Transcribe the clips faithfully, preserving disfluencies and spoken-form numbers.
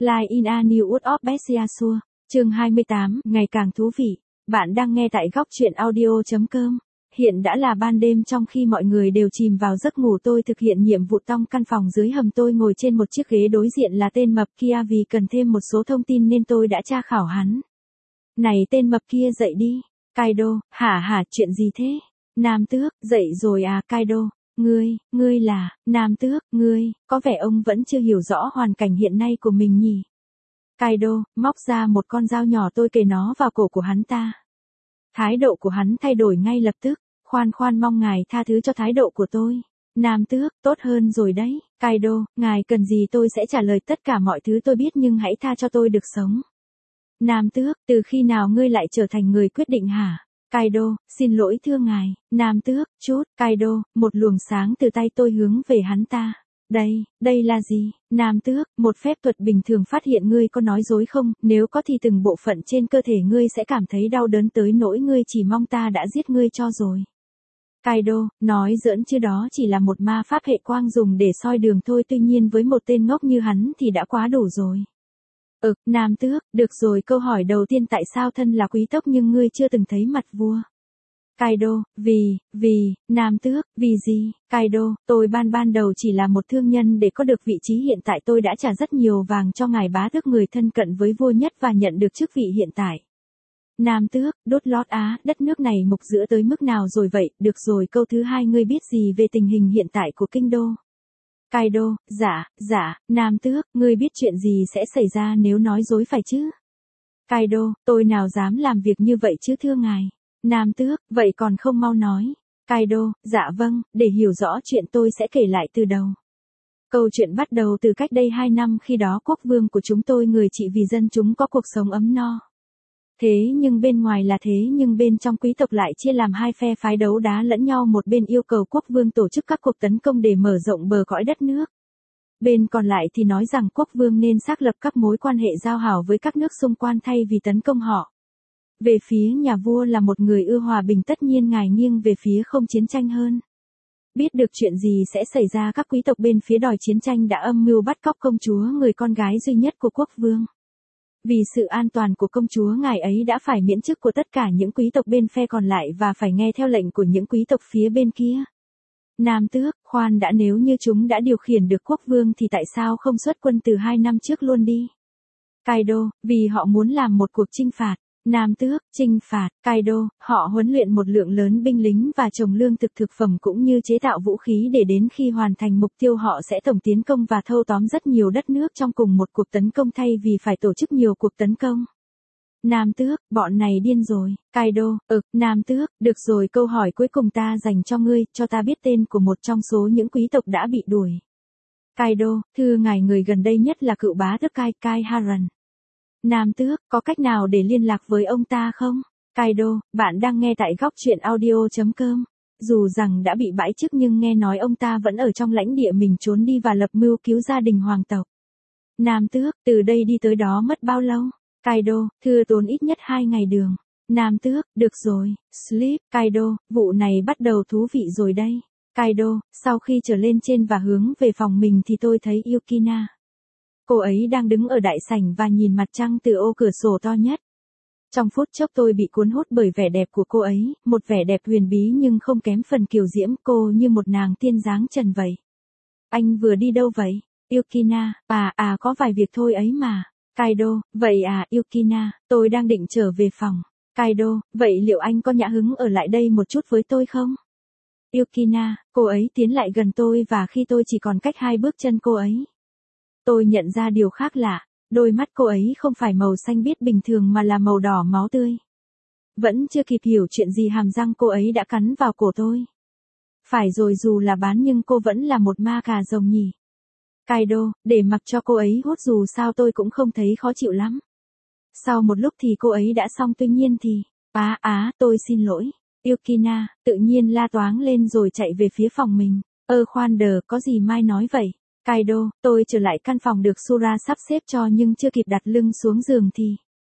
Line in a New World of Bestiasure, chương hai mươi tám, ngày càng thú vị. Bạn đang nghe tại góc truyện audio.com. Hiện đã là ban đêm, trong khi mọi người đều chìm vào giấc ngủ, tôi thực hiện nhiệm vụ tong căn phòng dưới hầm. Tôi ngồi trên một chiếc ghế, đối diện là tên mập kia, vì cần thêm một số thông tin nên tôi đã tra khảo hắn. Này tên mập kia, dậy đi. Kaido, hả hả, chuyện gì thế? Nam tước, dậy rồi à Kaido. Ngươi, ngươi là, Nam tước, ngươi, có vẻ ông vẫn chưa hiểu rõ hoàn cảnh hiện nay của mình nhỉ? Kaido, móc ra một con dao nhỏ, tôi kề nó vào cổ của hắn ta. Thái độ của hắn thay đổi ngay lập tức, khoan khoan, mong ngài tha thứ cho thái độ của tôi. Nam tước, tốt hơn rồi đấy. Kaido, ngài cần gì tôi sẽ trả lời tất cả mọi thứ tôi biết, nhưng hãy tha cho tôi được sống. Nam tước, từ khi nào ngươi lại trở thành người quyết định hả? Kaido, xin lỗi thưa ngài. Nam tước, chút. Kaido, một luồng sáng từ tay tôi hướng về hắn ta. Đây, đây là gì? Nam tước, một phép thuật bình thường. Phát hiện ngươi có nói dối không? Nếu có thì từng bộ phận trên cơ thể ngươi sẽ cảm thấy đau đớn tới nỗi ngươi chỉ mong ta đã giết ngươi cho rồi. Kaido, nói giỡn chứ, đó chỉ là một ma pháp hệ quang dùng để soi đường thôi, tuy nhiên với một tên ngốc như hắn thì đã quá đủ rồi. Ừ, Nam tước, được rồi, câu hỏi đầu tiên, tại sao thân là quý tộc nhưng ngươi chưa từng thấy mặt vua? Kaido, vì, vì, Nam tước, vì gì? Kaido, tôi ban ban đầu chỉ là một thương nhân, để có được vị trí hiện tại tôi đã trả rất nhiều vàng cho ngài bá tước, người thân cận với vua nhất, và nhận được chức vị hiện tại. Nam tước, đốt lót á, đất nước này mục giữa tới mức nào rồi vậy? Được rồi, câu thứ hai, ngươi biết gì về tình hình hiện tại của kinh đô? Kaido, dạ, dạ, Nam tước, ngươi biết chuyện gì sẽ xảy ra nếu nói dối phải chứ? Kaido, tôi nào dám làm việc như vậy chứ thưa ngài. Nam tước, vậy còn không mau nói. Kaido, dạ vâng, để hiểu rõ chuyện tôi sẽ kể lại từ đầu. Câu chuyện bắt đầu từ cách đây hai năm, khi đó quốc vương của chúng tôi người trị vì dân chúng có cuộc sống ấm no. Thế nhưng bên ngoài là thế nhưng bên trong quý tộc lại chia làm hai phe phái đấu đá lẫn nhau, một bên yêu cầu quốc vương tổ chức các cuộc tấn công để mở rộng bờ cõi đất nước. Bên còn lại thì nói rằng quốc vương nên xác lập các mối quan hệ giao hảo với các nước xung quanh thay vì tấn công họ. Về phía nhà vua là một người ưa hòa bình, tất nhiên ngài nghiêng về phía không chiến tranh hơn. Biết được chuyện gì sẽ xảy ra, các quý tộc bên phía đòi chiến tranh đã âm mưu bắt cóc công chúa, người con gái duy nhất của quốc vương. Vì sự an toàn của công chúa, ngài ấy đã phải miễn chức của tất cả những quý tộc bên phe còn lại và phải nghe theo lệnh của những quý tộc phía bên kia. Nam tước, khoan đã, nếu như chúng đã điều khiển được quốc vương thì tại sao không xuất quân từ hai năm trước luôn đi? Kaido, vì họ muốn làm một cuộc chinh phạt. Nam tước, chinh phạt. Kaido, họ huấn luyện một lượng lớn binh lính và trồng lương thực thực phẩm cũng như chế tạo vũ khí, để đến khi hoàn thành mục tiêu họ sẽ tổng tiến công và thâu tóm rất nhiều đất nước trong cùng một cuộc tấn công thay vì phải tổ chức nhiều cuộc tấn công. Nam tước, bọn này điên rồi. Kaido, ực, Nam tước, được rồi, câu hỏi cuối cùng ta dành cho ngươi, cho ta biết tên của một trong số những quý tộc đã bị đuổi. Kaido, thưa ngài, người gần đây nhất là cựu bá tước Kai Kai Haran. Nam tước, có cách nào để liên lạc với ông ta không? Kaido, bạn đang nghe tại góc truyện audio.com. Dù rằng đã bị bãi chức nhưng nghe nói ông ta vẫn ở trong lãnh địa mình, trốn đi và lập mưu cứu gia đình hoàng tộc. Nam tước, từ đây đi tới đó mất bao lâu? Kaido, thưa tốn ít nhất hai ngày đường. Nam tước, được rồi, sleep. Kaido, vụ này bắt đầu thú vị rồi đây. Kaido, sau khi trở lên trên và hướng về phòng mình thì tôi thấy Yukina. Cô ấy đang đứng ở đại sảnh và nhìn mặt trăng từ ô cửa sổ to nhất. Trong phút chốc tôi bị cuốn hút bởi vẻ đẹp của cô ấy, một vẻ đẹp huyền bí nhưng không kém phần kiều diễm, cô như một nàng tiên dáng trần vậy. Anh vừa đi đâu vậy? Yukina, à à có vài việc thôi ấy mà. Kaido, vậy à Yukina, tôi đang định trở về phòng. Kaido, vậy liệu anh có nhã hứng ở lại đây một chút với tôi không? Yukina, cô ấy tiến lại gần tôi và khi tôi chỉ còn cách hai bước chân cô ấy, tôi nhận ra điều khác lạ, đôi mắt cô ấy không phải màu xanh biếc bình thường mà là màu đỏ máu tươi. Vẫn chưa kịp hiểu chuyện gì, hàm răng cô ấy đã cắn vào cổ tôi. Phải rồi, dù là bán nhưng cô vẫn là một ma cà rồng nhỉ. Kaido, để mặc cho cô ấy hút, dù sao tôi cũng không thấy khó chịu lắm. Sau một lúc thì cô ấy đã xong, tuy nhiên thì, á á, tôi xin lỗi. Yukina, tự nhiên la toáng lên rồi chạy về phía phòng mình. Ơ khoan đờ, có gì mai nói vậy? Kaido, tôi trở lại căn phòng được Sura sắp xếp cho nhưng chưa kịp đặt lưng xuống giường thì.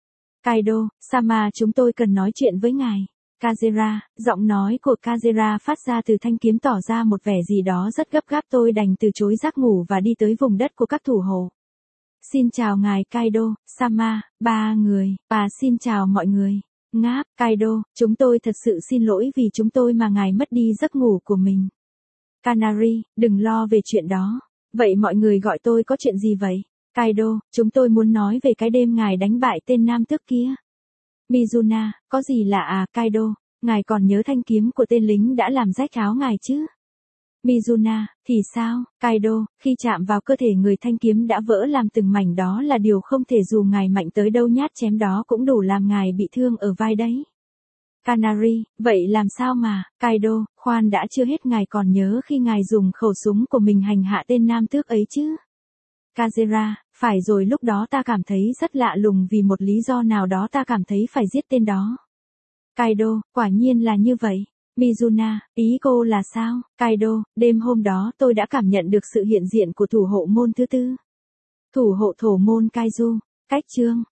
Kaido, Sama, chúng tôi cần nói chuyện với ngài. Kazera, giọng nói của Kazera phát ra từ thanh kiếm tỏ ra một vẻ gì đó rất gấp gáp, tôi đành từ chối giấc ngủ và đi tới vùng đất của các thủ hộ. Xin chào ngài Kaido, Sama, ba người, và xin chào mọi người. Ngáp, Kaido, chúng tôi thật sự xin lỗi vì chúng tôi mà ngài mất đi giấc ngủ của mình. Canary, đừng lo về chuyện đó. Vậy mọi người gọi tôi có chuyện gì vậy? Kaido, chúng tôi muốn nói về cái đêm ngài đánh bại tên nam tước kia. Mizuna, có gì lạ à Kaido, ngài còn nhớ thanh kiếm của tên lính đã làm rách áo ngài chứ? Mizuna, thì sao, Kaido, khi chạm vào cơ thể người thanh kiếm đã vỡ làm từng mảnh đó là điều không thể dù ngài mạnh tới đâu nhát chém đó cũng đủ làm ngài bị thương ở vai đấy. Canary, vậy làm sao mà, Kaido, khoan đã chưa hết ngài còn nhớ khi ngài dùng khẩu súng của mình hành hạ tên nam tước ấy chứ? Kazera, phải rồi lúc đó ta cảm thấy rất lạ lùng vì một lý do nào đó ta cảm thấy phải giết tên đó. Kaido, quả nhiên là như vậy. Mizuna, ý cô là sao? Kaido, đêm hôm đó tôi đã cảm nhận được sự hiện diện của thủ hộ môn thứ tư. Thủ hộ thổ môn Kaiju. Cách chương